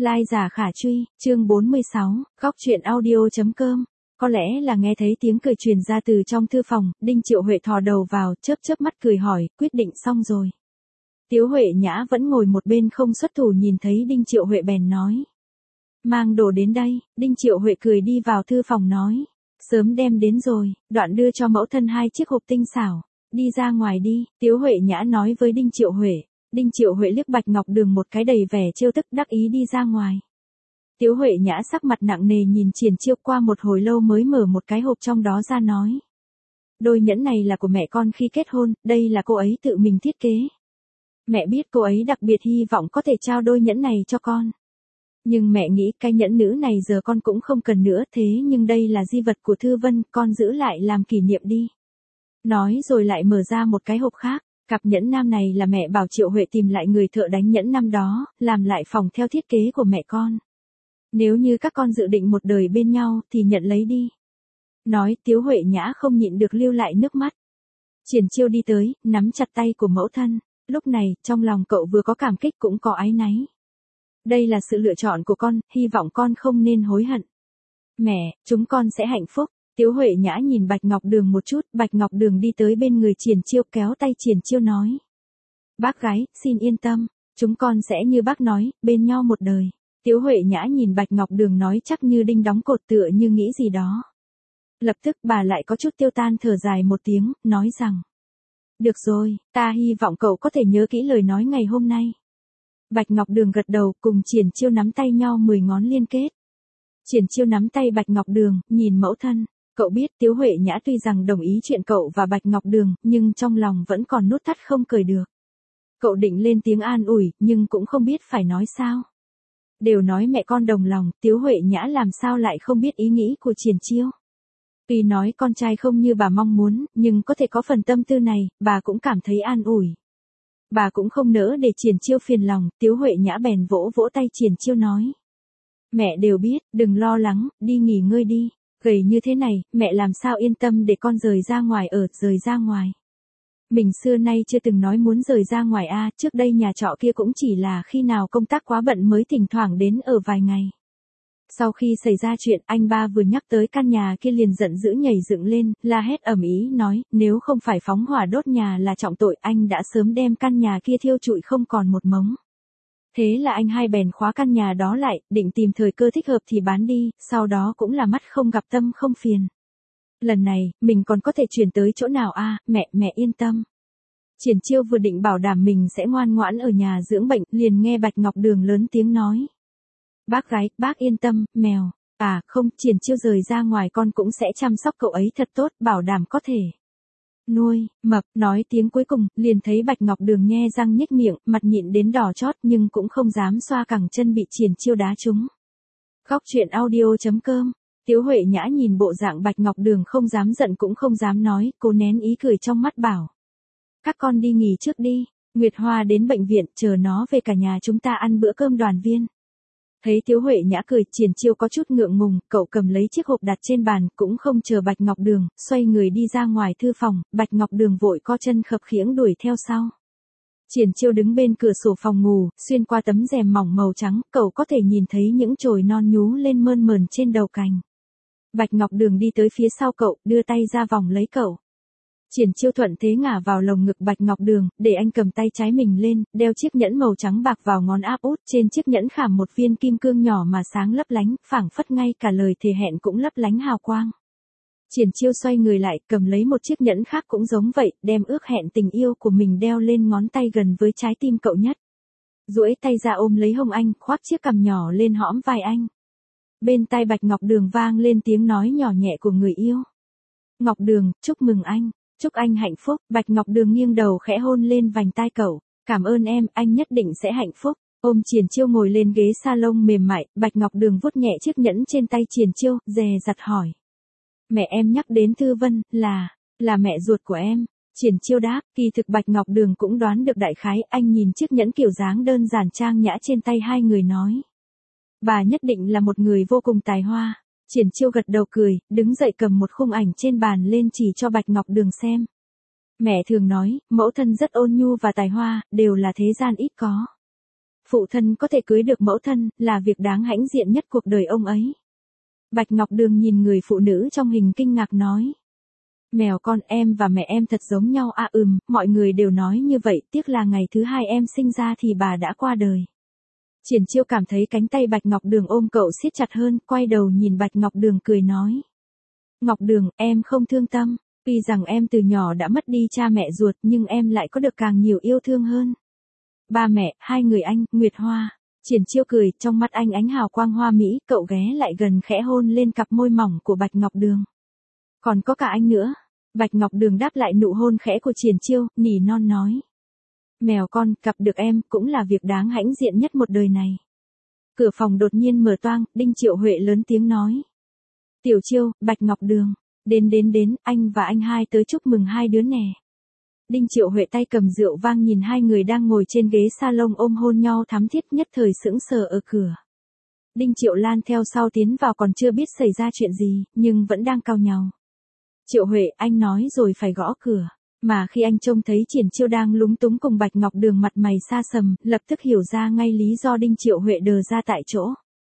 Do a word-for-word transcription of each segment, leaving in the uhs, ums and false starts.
Lai giả khả truy, chương bốn mươi sáu, góc truyện audio.com. Có lẽ là nghe thấy tiếng cười truyền ra từ trong thư phòng, Đinh Triệu Huệ thò đầu vào, chớp chớp mắt cười hỏi, quyết định xong rồi. Tiếu Huệ Nhã vẫn ngồi một bên không xuất thủ nhìn thấy Đinh Triệu Huệ bèn nói. Mang đồ đến đây, Đinh Triệu Huệ cười đi vào thư phòng nói. Sớm đem đến rồi, đoạn đưa cho mẫu thân hai chiếc hộp tinh xảo. Đi ra ngoài đi, Tiếu Huệ Nhã nói với Đinh Triệu Huệ. Đinh Triệu Huệ liếc Bạch Ngọc Đường một cái đầy vẻ trêu tức đắc ý đi ra ngoài. Tiếu Huệ Nhã sắc mặt nặng nề nhìn Triển Chiêu qua một hồi lâu mới mở một cái hộp trong đó ra nói. Đôi nhẫn này là của mẹ con khi kết hôn, đây là cô ấy tự mình thiết kế. Mẹ biết cô ấy đặc biệt hy vọng có thể trao đôi nhẫn này cho con. Nhưng mẹ nghĩ cái nhẫn nữ này giờ con cũng không cần nữa, thế nhưng đây là di vật của Thư Vân, con giữ lại làm kỷ niệm đi. Nói rồi lại mở ra một cái hộp khác. Cặp nhẫn nam này là mẹ bảo Triệu Huệ tìm lại người thợ đánh nhẫn năm đó, làm lại phòng theo thiết kế của mẹ con. Nếu như các con dự định một đời bên nhau thì nhận lấy đi. Nói Tiếu Huệ Nhã không nhịn được lưu lại nước mắt. Triển Chiêu đi tới, nắm chặt tay của mẫu thân. Lúc này, trong lòng cậu vừa có cảm kích cũng có áy náy. Đây là sự lựa chọn của con, hy vọng con không nên hối hận. Mẹ, chúng con sẽ hạnh phúc. Tiếu Huệ Nhã nhìn Bạch Ngọc Đường một chút, Bạch Ngọc Đường đi tới bên người Triển Chiêu kéo tay Triển Chiêu nói. Bác gái, xin yên tâm, chúng con sẽ như bác nói, bên nhau một đời. Tiếu Huệ Nhã nhìn Bạch Ngọc Đường nói chắc như đinh đóng cột tựa như nghĩ gì đó. Lập tức bà lại có chút tiêu tan thở dài một tiếng, nói rằng. Được rồi, ta hy vọng cậu có thể nhớ kỹ lời nói ngày hôm nay. Bạch Ngọc Đường gật đầu cùng Triển Chiêu nắm tay nhau mười ngón liên kết. Triển Chiêu nắm tay Bạch Ngọc Đường, nhìn mẫu thân. Cậu biết Tiếu Huệ Nhã tuy rằng đồng ý chuyện cậu và Bạch Ngọc Đường, nhưng trong lòng vẫn còn nút thắt không cởi được. Cậu định lên tiếng an ủi, nhưng cũng không biết phải nói sao. Đều nói mẹ con đồng lòng, Tiếu Huệ Nhã làm sao lại không biết ý nghĩ của Triển Chiêu. Tuy nói con trai không như bà mong muốn, nhưng có thể có phần tâm tư này, bà cũng cảm thấy an ủi. Bà cũng không nỡ để Triển Chiêu phiền lòng, Tiếu Huệ Nhã bèn vỗ vỗ tay Triển Chiêu nói. Mẹ đều biết, đừng lo lắng, đi nghỉ ngơi đi. Gầy như thế này, mẹ làm sao yên tâm để con rời ra ngoài ở, rời ra ngoài. Mình xưa nay chưa từng nói muốn rời ra ngoài a, à, trước đây nhà trọ kia cũng chỉ là khi nào công tác quá bận mới thỉnh thoảng đến ở vài ngày. Sau khi xảy ra chuyện, anh ba vừa nhắc tới căn nhà kia liền giận dữ nhảy dựng lên, la hét ầm ĩ nói, nếu không phải phóng hỏa đốt nhà là trọng tội, anh đã sớm đem căn nhà kia thiêu trụi không còn một mống. Thế là anh hai bèn khóa căn nhà đó lại, định tìm thời cơ thích hợp thì bán đi, sau đó cũng là mắt không gặp tâm không phiền. Lần này, mình còn có thể chuyển tới chỗ nào a, à, mẹ, mẹ yên tâm. Triển Chiêu vừa định bảo đảm mình sẽ ngoan ngoãn ở nhà dưỡng bệnh, liền nghe Bạch Ngọc Đường lớn tiếng nói. Bác gái, bác yên tâm, mèo, à không, Triển Chiêu rời ra ngoài con cũng sẽ chăm sóc cậu ấy thật tốt, bảo đảm có thể. Nuôi, mập, nói tiếng cuối cùng, liền thấy Bạch Ngọc Đường nhe răng nhếch miệng, mặt nhịn đến đỏ chót nhưng cũng không dám xoa cẳng chân bị Triển Chiêu đá trúng. Góc truyện audio.com. Tiếu Huệ Nhã nhìn bộ dạng Bạch Ngọc Đường không dám giận cũng không dám nói, cô nén ý cười trong mắt bảo. Các con đi nghỉ trước đi, Nguyệt Hoa đến bệnh viện, chờ nó về cả nhà chúng ta ăn bữa cơm đoàn viên. Thấy Tiếu Huệ Nhã cười, Triển Chiêu có chút ngượng ngùng, cậu cầm lấy chiếc hộp đặt trên bàn, cũng không chờ Bạch Ngọc Đường, xoay người đi ra ngoài thư phòng, Bạch Ngọc Đường vội co chân khập khiễng đuổi theo sau. Triển Chiêu đứng bên cửa sổ phòng ngủ, xuyên qua tấm rèm mỏng màu trắng, cậu có thể nhìn thấy những chồi non nhú lên mơn mởn trên đầu cành. Bạch Ngọc Đường đi tới phía sau cậu, đưa tay ra vòng lấy cậu. Triển Chiêu thuận thế ngả vào lồng ngực Bạch Ngọc Đường, để anh cầm tay trái mình lên, đeo chiếc nhẫn màu trắng bạc vào ngón áp út, trên chiếc nhẫn khảm một viên kim cương nhỏ mà sáng lấp lánh, phảng phất ngay cả lời thề hẹn cũng lấp lánh hào quang. Triển Chiêu xoay người lại, cầm lấy một chiếc nhẫn khác cũng giống vậy, đem ước hẹn tình yêu của mình đeo lên ngón tay gần với trái tim cậu nhất. Duỗi tay ra ôm lấy hông anh, khoác chiếc cằm nhỏ lên hõm vai anh. Bên tai Bạch Ngọc Đường vang lên tiếng nói nhỏ nhẹ của người yêu. Ngọc Đường, chúc mừng anh. Chúc anh hạnh phúc, Bạch Ngọc Đường nghiêng đầu khẽ hôn lên vành tai cậu, cảm ơn em, anh nhất định sẽ hạnh phúc. Ôm Triển Chiêu ngồi lên ghế salon mềm mại, Bạch Ngọc Đường vuốt nhẹ chiếc nhẫn trên tay Triển Chiêu, dè dặt hỏi. Mẹ em nhắc đến Thư Vân, là, là mẹ ruột của em. Triển Chiêu đáp, kỳ thực Bạch Ngọc Đường cũng đoán được đại khái, anh nhìn chiếc nhẫn kiểu dáng đơn giản trang nhã trên tay hai người nói. Bà nhất định là một người vô cùng tài hoa. Triển Chiêu gật đầu cười, đứng dậy cầm một khung ảnh trên bàn lên chỉ cho Bạch Ngọc Đường xem. Mẹ thường nói, mẫu thân rất ôn nhu và tài hoa, đều là thế gian ít có. Phụ thân có thể cưới được mẫu thân, là việc đáng hãnh diện nhất cuộc đời ông ấy. Bạch Ngọc Đường nhìn người phụ nữ trong hình kinh ngạc nói. Mèo con, em và mẹ em thật giống nhau à? Ừm, mọi người đều nói như vậy, tiếc là ngày thứ hai em sinh ra thì bà đã qua đời. Triển Chiêu cảm thấy cánh tay Bạch Ngọc Đường ôm cậu siết chặt hơn, quay đầu nhìn Bạch Ngọc Đường cười nói. Ngọc Đường, em không thương tâm, tuy rằng em từ nhỏ đã mất đi cha mẹ ruột nhưng em lại có được càng nhiều yêu thương hơn. Ba mẹ, hai người anh, Nguyệt Hoa. Triển Chiêu cười, trong mắt anh ánh hào quang hoa mỹ, cậu ghé lại gần khẽ hôn lên cặp môi mỏng của Bạch Ngọc Đường. Còn có cả anh nữa. Bạch Ngọc Đường đáp lại nụ hôn khẽ của Triển Chiêu, nỉ non nói. Mèo con, gặp được em, cũng là việc đáng hãnh diện nhất một đời này. Cửa phòng đột nhiên mở toang, Đinh Triệu Huệ lớn tiếng nói. Tiểu Chiêu, Bạch Ngọc Đường, đến đến đến, anh và anh hai tới chúc mừng hai đứa nè. Đinh Triệu Huệ tay cầm rượu vang nhìn hai người đang ngồi trên ghế salon ôm hôn nhau thắm thiết, nhất thời sững sờ ở cửa. Đinh Triệu Lan theo sau tiến vào còn chưa biết xảy ra chuyện gì, nhưng vẫn đang cau nhàu. Triệu Huệ, anh nói rồi phải gõ cửa. Mà khi anh trông thấy Triển Chiêu đang lúng túng cùng Bạch Ngọc Đường mặt mày xa sầm, lập tức hiểu ra ngay lý do Đinh Triệu Huệ đờ ra tại chỗ.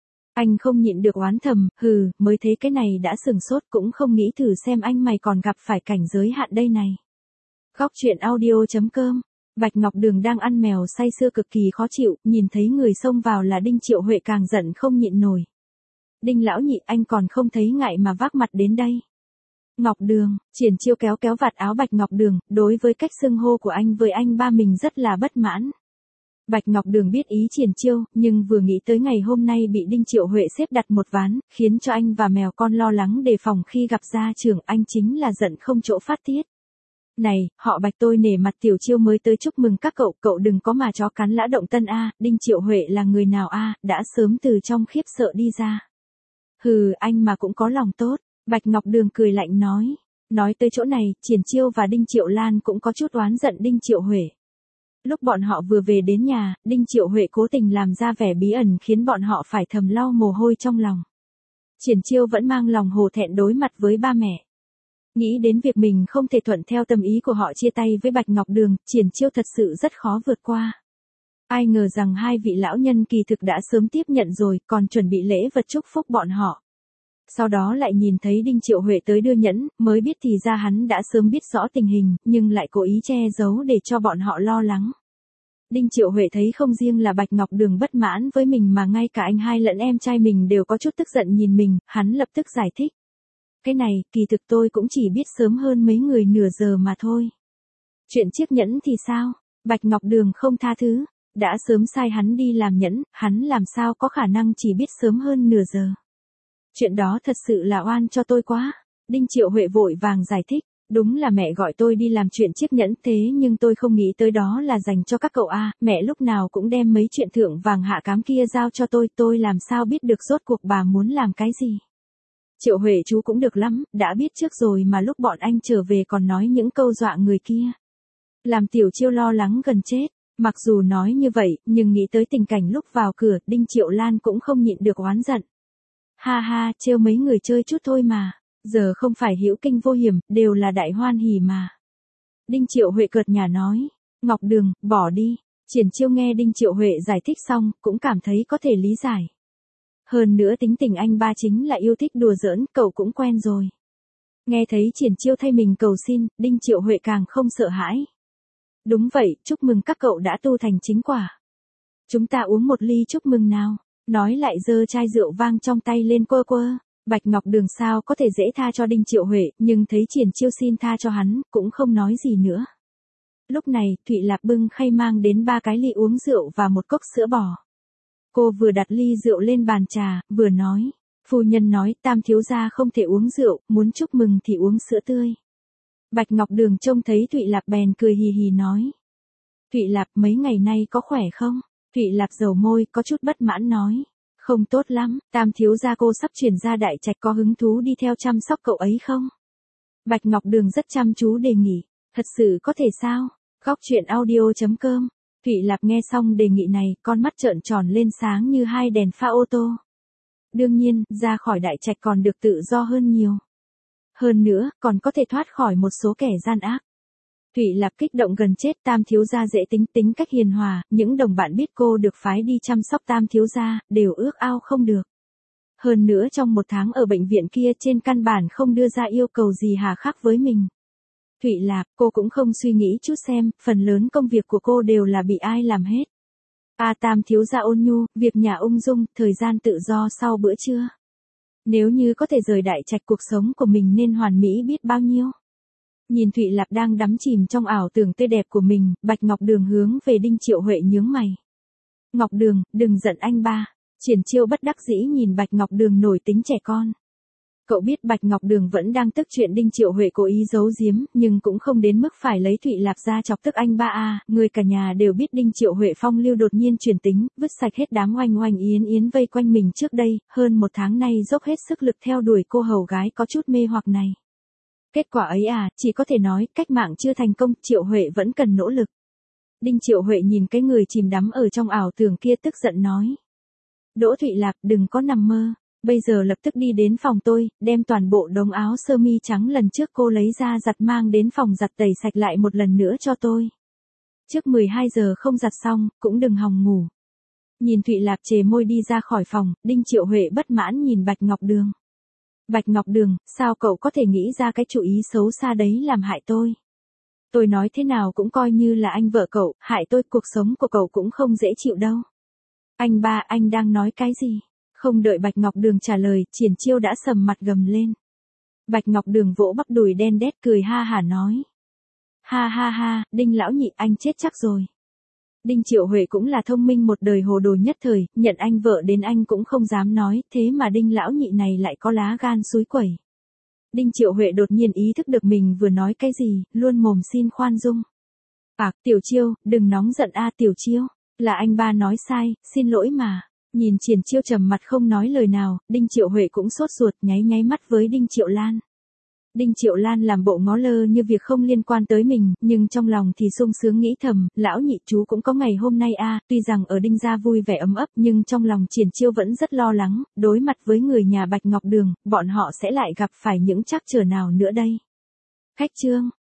Anh không nhịn được oán thầm, hừ, mới thấy cái này đã sừng sốt, cũng không nghĩ thử xem anh mày còn gặp phải cảnh giới hạn đây này. Góc truyện audio chấm com. Bạch Ngọc Đường đang ăn mèo say sưa cực kỳ khó chịu, nhìn thấy người xông vào là Đinh Triệu Huệ càng giận không nhịn nổi. Đinh lão nhị, anh còn không thấy ngại mà vác mặt đến đây. Ngọc Đường, Triển Chiêu kéo kéo vạt áo Bạch Ngọc Đường, đối với cách xưng hô của anh với anh ba mình rất là bất mãn. Bạch Ngọc Đường biết ý Triển Chiêu, nhưng vừa nghĩ tới ngày hôm nay bị Đinh Triệu Huệ xếp đặt một ván, khiến cho anh và mèo con lo lắng đề phòng khi gặp gia trưởng, anh chính là giận không chỗ phát tiết. Này, họ Bạch, tôi nể mặt Tiểu Chiêu mới tới chúc mừng các cậu, cậu đừng có mà chó cắn lã động tân a. Đinh Triệu Huệ là người nào a, đã sớm từ trong khiếp sợ đi ra. Hừ, anh mà cũng có lòng tốt. Bạch Ngọc Đường cười lạnh nói. Nói tới chỗ này, Triển Chiêu và Đinh Triệu Lan cũng có chút oán giận Đinh Triệu Huệ. Lúc bọn họ vừa về đến nhà, Đinh Triệu Huệ cố tình làm ra vẻ bí ẩn khiến bọn họ phải thầm lau mồ hôi trong lòng. Triển Chiêu vẫn mang lòng hổ thẹn đối mặt với ba mẹ. Nghĩ đến việc mình không thể thuận theo tâm ý của họ chia tay với Bạch Ngọc Đường, Triển Chiêu thật sự rất khó vượt qua. Ai ngờ rằng hai vị lão nhân kỳ thực đã sớm tiếp nhận rồi, còn chuẩn bị lễ vật chúc phúc bọn họ. Sau đó lại nhìn thấy Đinh Triệu Huệ tới đưa nhẫn, mới biết thì ra hắn đã sớm biết rõ tình hình, nhưng lại cố ý che giấu để cho bọn họ lo lắng. Đinh Triệu Huệ thấy không riêng là Bạch Ngọc Đường bất mãn với mình mà ngay cả anh hai lẫn em trai mình đều có chút tức giận nhìn mình, hắn lập tức giải thích. Cái này, kỳ thực tôi cũng chỉ biết sớm hơn mấy người nửa giờ mà thôi. Chuyện chiếc nhẫn thì sao? Bạch Ngọc Đường không tha thứ, đã sớm sai hắn đi làm nhẫn, hắn làm sao có khả năng chỉ biết sớm hơn nửa giờ. Chuyện đó thật sự là oan cho tôi quá. Đinh Triệu Huệ vội vàng giải thích, đúng là mẹ gọi tôi đi làm chuyện chiếc nhẫn thế nhưng tôi không nghĩ tới đó là dành cho các cậu a. Mẹ lúc nào cũng đem mấy chuyện thượng vàng hạ cám kia giao cho tôi, tôi làm sao biết được rốt cuộc bà muốn làm cái gì. Triệu Huệ chú cũng được lắm, đã biết trước rồi mà lúc bọn anh trở về còn nói những câu dọa người kia. Làm Tiểu Chiêu lo lắng gần chết, mặc dù nói như vậy, nhưng nghĩ tới tình cảnh lúc vào cửa, Đinh Triệu Lan cũng không nhịn được oán giận. Ha ha, trêu mấy người chơi chút thôi mà, giờ không phải hữu kinh vô hiểm, đều là đại hoan hỉ mà. Đinh Triệu Huệ cợt nhả nói, Ngọc Đường, bỏ đi. Triển Chiêu nghe Đinh Triệu Huệ giải thích xong, cũng cảm thấy có thể lý giải. Hơn nữa tính tình anh ba chính là yêu thích đùa giỡn, cậu cũng quen rồi. Nghe thấy Triển Chiêu thay mình cầu xin, Đinh Triệu Huệ càng không sợ hãi. Đúng vậy, chúc mừng các cậu đã tu thành chính quả. Chúng ta uống một ly chúc mừng nào. Nói lại giơ chai rượu vang trong tay lên quơ quơ. Bạch Ngọc Đường sao có thể dễ tha cho Đinh Triệu Huệ, nhưng thấy Triển Chiêu xin tha cho hắn, cũng không nói gì nữa. Lúc này, Thụy Lạp bưng khay mang đến ba cái ly uống rượu và một cốc sữa bò. Cô vừa đặt ly rượu lên bàn trà, vừa nói. Phu nhân nói Tam thiếu gia không thể uống rượu, muốn chúc mừng thì uống sữa tươi. Bạch Ngọc Đường trông thấy Thụy Lạp bèn cười hì hì nói. Thụy Lạp mấy ngày nay có khỏe không? Thụy Lạp dầu môi có chút bất mãn nói. Không tốt lắm, Tam thiếu gia cô sắp chuyển ra Đại Trạch, có hứng thú đi theo chăm sóc cậu ấy không? Bạch Ngọc Đường rất chăm chú đề nghị. Thật sự có thể sao? Góc truyện audio chấm com. Thụy Lạp nghe xong đề nghị này, con mắt trợn tròn lên sáng như hai đèn pha ô tô. Đương nhiên, ra khỏi Đại Trạch còn được tự do hơn nhiều. Hơn nữa, còn có thể thoát khỏi một số kẻ gian ác. Thụy Lạp kích động gần chết, Tam thiếu gia dễ tính, tính cách hiền hòa, những đồng bạn biết cô được phái đi chăm sóc Tam thiếu gia, đều ước ao không được. Hơn nữa trong một tháng ở bệnh viện kia trên căn bản không đưa ra yêu cầu gì hà khắc với mình. Thụy Lạp, cô cũng không suy nghĩ chút xem, phần lớn công việc của cô đều là bị ai làm hết. A Tam thiếu gia ôn nhu, việc nhà ung dung, thời gian tự do sau bữa trưa. Nếu như có thể rời đại trạch cuộc sống của mình nên hoàn mỹ biết bao nhiêu. Nhìn Thụy Lạp đang đắm chìm trong ảo tưởng tươi đẹp của mình, Bạch Ngọc Đường hướng về Đinh Triệu Huệ nhướng mày. Ngọc Đường, đừng giận anh ba. Triển Chiêu bất đắc dĩ nhìn Bạch Ngọc Đường nổi tính trẻ con. Cậu biết Bạch Ngọc Đường vẫn đang tức chuyện Đinh Triệu Huệ cố ý giấu giếm, nhưng cũng không đến mức phải lấy Thụy Lạp ra chọc tức anh ba a. Người cả nhà đều biết Đinh Triệu Huệ phong lưu đột nhiên chuyển tính, vứt sạch hết đám oanh oanh yến yến vây quanh mình trước đây, hơn một tháng nay dốc hết sức lực theo đuổi cô hầu gái có chút mê hoặc này. Kết quả ấy à, chỉ có thể nói, cách mạng chưa thành công, Triệu Huệ vẫn cần nỗ lực. Đinh Triệu Huệ nhìn cái người chìm đắm ở trong ảo tưởng kia tức giận nói. Đỗ Thụy Lạp, đừng có nằm mơ. Bây giờ lập tức đi đến phòng tôi, đem toàn bộ đống áo sơ mi trắng lần trước cô lấy ra giặt mang đến phòng giặt tẩy sạch lại một lần nữa cho tôi. Trước mười hai giờ không giặt xong, cũng đừng hòng ngủ. Nhìn Thụy Lạp chề môi đi ra khỏi phòng, Đinh Triệu Huệ bất mãn nhìn Bạch Ngọc Đường. Bạch Ngọc Đường, sao cậu có thể nghĩ ra cái chủ ý xấu xa đấy làm hại tôi? Tôi nói thế nào cũng coi như là anh vợ cậu, hại tôi, cuộc sống của cậu cũng không dễ chịu đâu. Anh ba, anh đang nói cái gì? Không đợi Bạch Ngọc Đường trả lời, Triển Chiêu đã sầm mặt gầm lên. Bạch Ngọc Đường vỗ bắp đùi đen đét cười ha hả nói. Ha ha ha, Đinh lão nhị, anh chết chắc rồi. Đinh Triệu Huệ cũng là thông minh một đời hồ đồ nhất thời, nhận anh vợ đến anh cũng không dám nói, thế mà Đinh lão nhị này lại có lá gan xúi quẩy. Đinh Triệu Huệ đột nhiên ý thức được mình vừa nói cái gì, luôn mồm xin khoan dung. À, Tiểu Chiêu, đừng nóng giận a Tiểu Chiêu, là anh ba nói sai, xin lỗi mà. Nhìn Triển Chiêu trầm mặt không nói lời nào, Đinh Triệu Huệ cũng sốt ruột nháy nháy mắt với Đinh Triệu Lan. Đinh Triệu Lan làm bộ ngó lơ như việc không liên quan tới mình, nhưng trong lòng thì sung sướng nghĩ thầm, lão nhị chú cũng có ngày hôm nay a. Tuy rằng ở Đinh gia vui vẻ ấm ấp nhưng trong lòng Triển Chiêu vẫn rất lo lắng, đối mặt với người nhà Bạch Ngọc Đường, bọn họ sẽ lại gặp phải những trắc trở nào nữa đây. Khách trương